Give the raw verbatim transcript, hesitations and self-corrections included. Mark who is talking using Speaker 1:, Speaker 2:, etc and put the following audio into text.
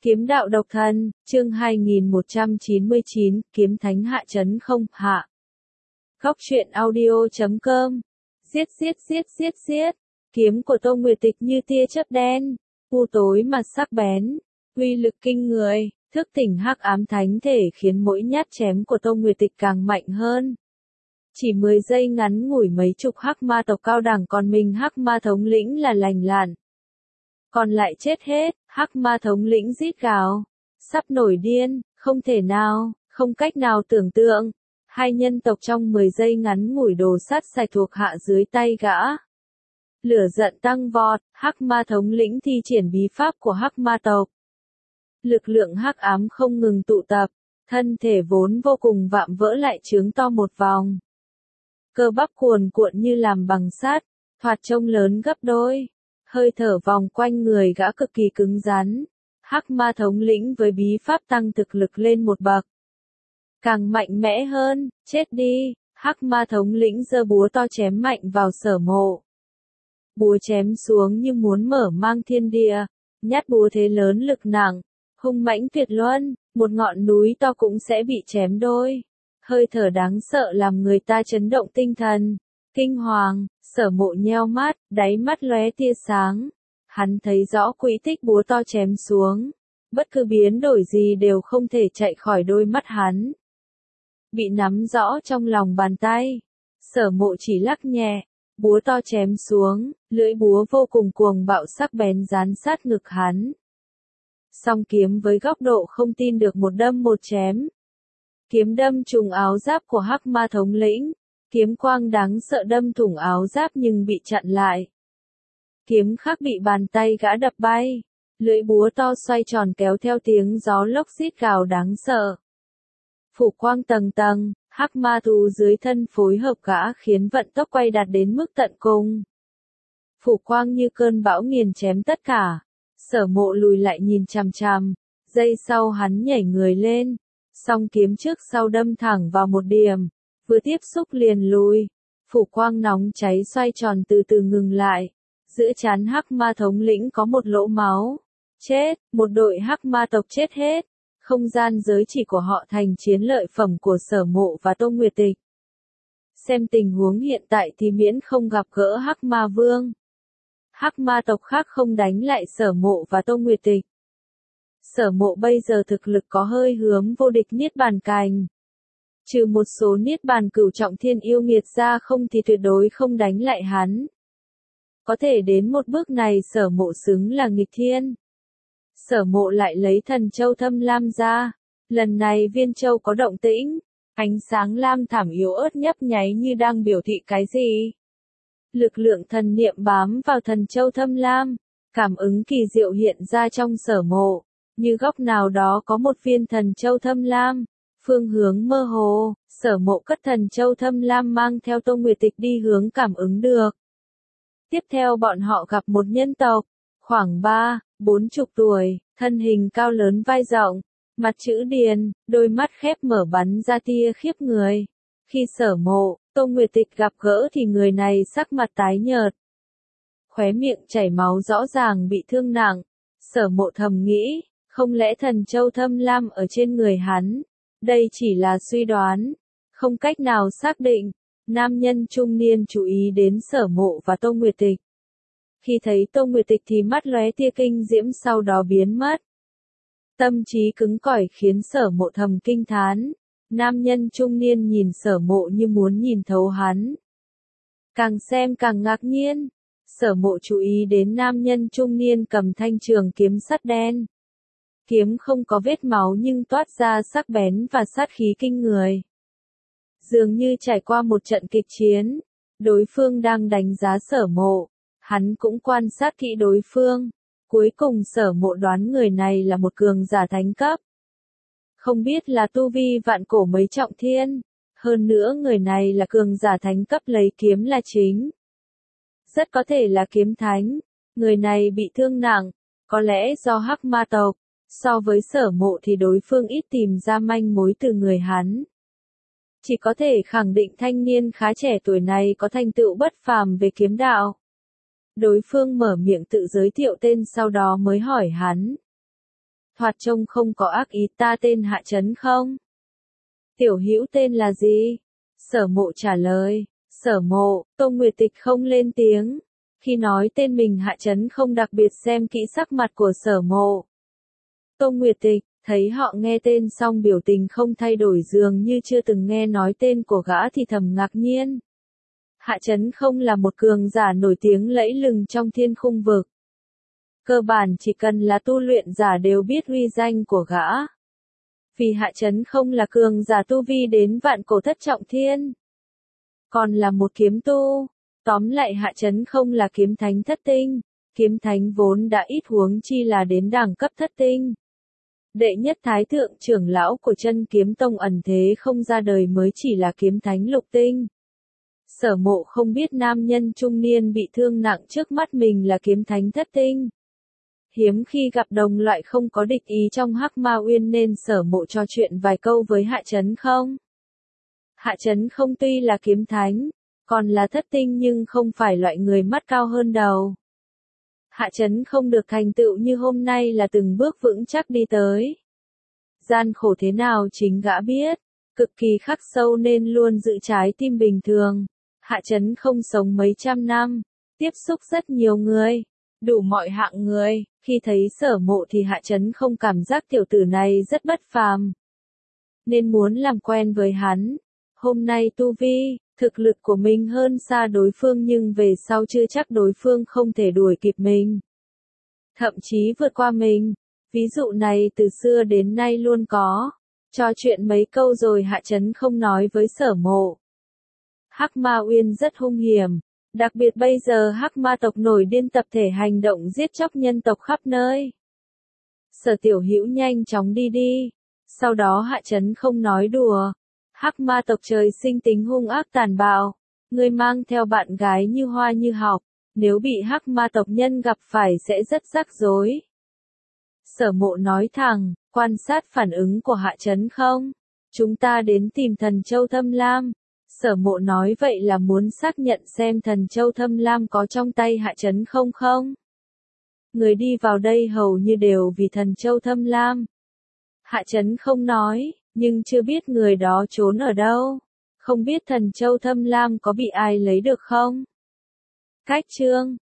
Speaker 1: Kiếm đạo độc thân, chương hai nghìn một trăm chín mươi chín, kiếm thánh hạ chấn không, hạ. Góc truyện audio chấm com. Xiết xiết xiết xiết xiết. Kiếm của Tô Nguyệt Tịch như tia chớp đen, u tối mà sắc bén, uy lực kinh người, thức tỉnh hắc ám thánh thể khiến mỗi nhát chém của Tô Nguyệt Tịch càng mạnh hơn. Chỉ mười giây ngắn ngủi mấy chục hắc ma tộc cao đẳng, còn mình hắc ma thống lĩnh là lành lặn. Còn lại chết hết, hắc ma thống lĩnh rít gào, sắp nổi điên, không thể nào, không cách nào tưởng tượng. Hai nhân tộc trong mười giây ngắn ngủi đồ sát sạch thuộc hạ dưới tay gã. Lửa giận tăng vọt, hắc ma thống lĩnh thi triển bí pháp của hắc ma tộc. Lực lượng hắc ám không ngừng tụ tập, thân thể vốn vô cùng vạm vỡ lại trướng to một vòng. Cơ bắp cuồn cuộn như làm bằng sắt, thoạt trông lớn gấp đôi. Hơi thở vòng quanh người gã cực kỳ cứng rắn. Hắc ma thống lĩnh với bí pháp tăng thực lực lên một bậc. Càng mạnh mẽ hơn, chết đi, hắc ma thống lĩnh giơ búa to chém mạnh vào Sở Mộ. Búa chém xuống như muốn mở mang thiên địa, nhát búa thế lớn lực nặng, hung mãnh tuyệt luân, một ngọn núi to cũng sẽ bị chém đôi. Hơi thở đáng sợ làm người ta chấn động tinh thần. Kinh hoàng, Sở Mộ nheo mắt, đáy mắt lóe tia sáng. Hắn thấy rõ quỹ tích búa to chém xuống. Bất cứ biến đổi gì đều không thể chạy khỏi đôi mắt hắn. Bị nắm rõ trong lòng bàn tay. Sở Mộ chỉ lắc nhẹ, búa to chém xuống, lưỡi búa vô cùng cuồng bạo sắc bén dán sát ngực hắn. Song kiếm với góc độ không tin được một đâm một chém. Kiếm đâm trùng áo giáp của hắc ma thống lĩnh. Kiếm quang đáng sợ đâm thủng áo giáp nhưng bị chặn lại. Kiếm khác bị bàn tay gã đập bay. Lưỡi búa to xoay tròn kéo theo tiếng gió lốc xít gào đáng sợ. Phủ quang tầng tầng, hắc ma thú dưới thân phối hợp gã khiến vận tốc quay đạt đến mức tận cùng. Phủ quang như cơn bão nghiền chém tất cả. Sở Mộ lùi lại nhìn chằm chằm. Giây sau hắn nhảy người lên. Song kiếm trước sau đâm thẳng vào một điểm. Vừa tiếp xúc liền lùi, phủ quang nóng cháy xoay tròn từ từ ngừng lại. Giữa trán hắc ma thống lĩnh có một lỗ máu. Chết, một đội hắc ma tộc chết hết. Không gian giới chỉ của họ thành chiến lợi phẩm của Sở Mộ và Tô Nguyệt Tịch. Xem tình huống hiện tại thì miễn không gặp gỡ hắc ma vương. Hắc ma tộc khác không đánh lại Sở Mộ và Tô Nguyệt Tịch. Sở Mộ bây giờ thực lực có hơi hướng vô địch niết bàn cành. Trừ một số niết bàn cửu trọng thiên yêu nghiệt ra không thì tuyệt đối không đánh lại hắn. Có thể đến một bước này Sở Mộ xứng là nghịch thiên. Sở Mộ lại lấy thần châu thâm lam ra. Lần này viên châu có động tĩnh. Ánh sáng lam thảm yếu ớt nhấp nháy như đang biểu thị cái gì. Lực lượng thần niệm bám vào thần châu thâm lam. Cảm ứng kỳ diệu hiện ra trong Sở Mộ. Như góc nào đó có một viên thần châu thâm lam. Phương hướng mơ hồ, Sở Mộ cất thần châu thâm lam mang theo Tô Nguyệt Tịch đi hướng cảm ứng được. Tiếp theo bọn họ gặp một nhân tộc, khoảng ba, bốn chục tuổi, thân hình cao lớn vai rộng, mặt chữ điền, đôi mắt khép mở bắn ra tia khiếp người. Khi Sở Mộ, Tô Nguyệt Tịch gặp gỡ thì người này sắc mặt tái nhợt. Khóe miệng chảy máu rõ ràng bị thương nặng. Sở Mộ thầm nghĩ, không lẽ thần châu thâm lam ở trên người hắn? Đây chỉ là suy đoán, không cách nào xác định. Nam nhân trung niên chú ý đến Sở Mộ và Tô Nguyệt Tịch. Khi thấy Tô Nguyệt Tịch thì mắt lóe tia kinh diễm sau đó biến mất. Tâm trí cứng cỏi khiến Sở Mộ thầm kinh thán. Nam nhân trung niên nhìn Sở Mộ như muốn nhìn thấu hắn. Càng xem càng ngạc nhiên. Sở Mộ chú ý đến nam nhân trung niên cầm thanh trường kiếm sắt đen. Kiếm không có vết máu nhưng toát ra sắc bén và sát khí kinh người. Dường như trải qua một trận kịch chiến, đối phương đang đánh giá Sở Mộ, hắn cũng quan sát kỹ đối phương, cuối cùng Sở Mộ đoán người này là một cường giả thánh cấp. Không biết là tu vi vạn cổ mấy trọng thiên, hơn nữa người này là cường giả thánh cấp lấy kiếm là chính. Rất có thể là kiếm thánh, người này bị thương nặng, có lẽ do hắc ma tộc. So với Sở Mộ thì đối phương ít tìm ra manh mối từ người hắn. Chỉ có thể khẳng định thanh niên khá trẻ tuổi này có thành tựu bất phàm về kiếm đạo. Đối phương mở miệng tự giới thiệu tên sau đó mới hỏi hắn. thoạt trông không có ác ý, ta tên Hạ Chấn không? Tiểu hữu tên là gì? Sở Mộ trả lời. Sở Mộ, Tô Nguyệt Tịch không lên tiếng. Khi nói tên mình Hạ Chấn không đặc biệt xem kỹ sắc mặt của Sở Mộ. Tô Nguyệt Tịch, thấy họ nghe tên xong biểu tình không thay đổi dường như chưa từng nghe nói tên của gã thì thầm ngạc nhiên. Hạ Chấn không là một cường giả nổi tiếng lẫy lừng trong thiên khung vực. Cơ bản chỉ cần là tu luyện giả đều biết uy danh của gã. Vì Hạ Chấn không là cường giả tu vi đến vạn cổ thất trọng thiên. Còn là một kiếm tu. Tóm lại Hạ Chấn không là kiếm thánh thất tinh. Kiếm thánh vốn đã ít huống chi là đến đẳng cấp thất tinh. Đệ nhất thái thượng trưởng lão của Chân Kiếm Tông ẩn thế không ra đời mới chỉ là kiếm thánh lục tinh. Sở Mộ không biết nam nhân trung niên bị thương nặng trước mắt mình là kiếm thánh thất tinh. Hiếm khi gặp đồng loại không có địch ý trong Hắc Ma Uyên nên Sở Mộ trò chuyện vài câu với Hạ Chấn không. Hạ Chấn không tuy là kiếm thánh, còn là thất tinh nhưng không phải loại người mắt cao hơn đầu. Hạ Chấn không được thành tựu như hôm nay là từng bước vững chắc đi tới. Gian khổ thế nào chính gã biết, cực kỳ khắc sâu nên luôn giữ trái tim bình thường. Hạ Chấn không sống mấy trăm năm, tiếp xúc rất nhiều người, đủ mọi hạng người, khi thấy Sở Mộ thì Hạ Chấn không cảm giác tiểu tử này rất bất phàm. Nên muốn làm quen với hắn. Hôm nay tu vi, thực lực của mình hơn xa đối phương nhưng về sau chưa chắc đối phương không thể đuổi kịp mình. Thậm chí vượt qua mình. Ví dụ này từ xưa đến nay luôn có. Trò chuyện mấy câu rồi Hạ Chấn không nói với Sở Mộ. Hắc Ma Uyên rất hung hiểm. Đặc biệt bây giờ Hắc Ma tộc nổi điên tập thể hành động giết chóc nhân tộc khắp nơi. Sở tiểu hữu nhanh chóng đi đi. Sau đó Hạ Chấn không nói đùa. Hắc Ma tộc trời sinh tính hung ác tàn bạo. Người mang theo bạn gái như hoa như học. Nếu bị Hắc Ma tộc nhân gặp phải sẽ rất rắc rối. Sở Mộ nói thẳng, quan sát phản ứng của Hạ Chấn không. Chúng ta đến tìm thần châu Thâm Lam. Sở Mộ nói vậy là muốn xác nhận xem thần châu Thâm Lam có trong tay Hạ Chấn không không. Người đi vào đây hầu như đều vì thần châu Thâm Lam. Hạ Chấn không nói, nhưng chưa biết người đó trốn ở đâu. Không biết thần châu Thâm Lam có bị ai lấy được không? Cách chương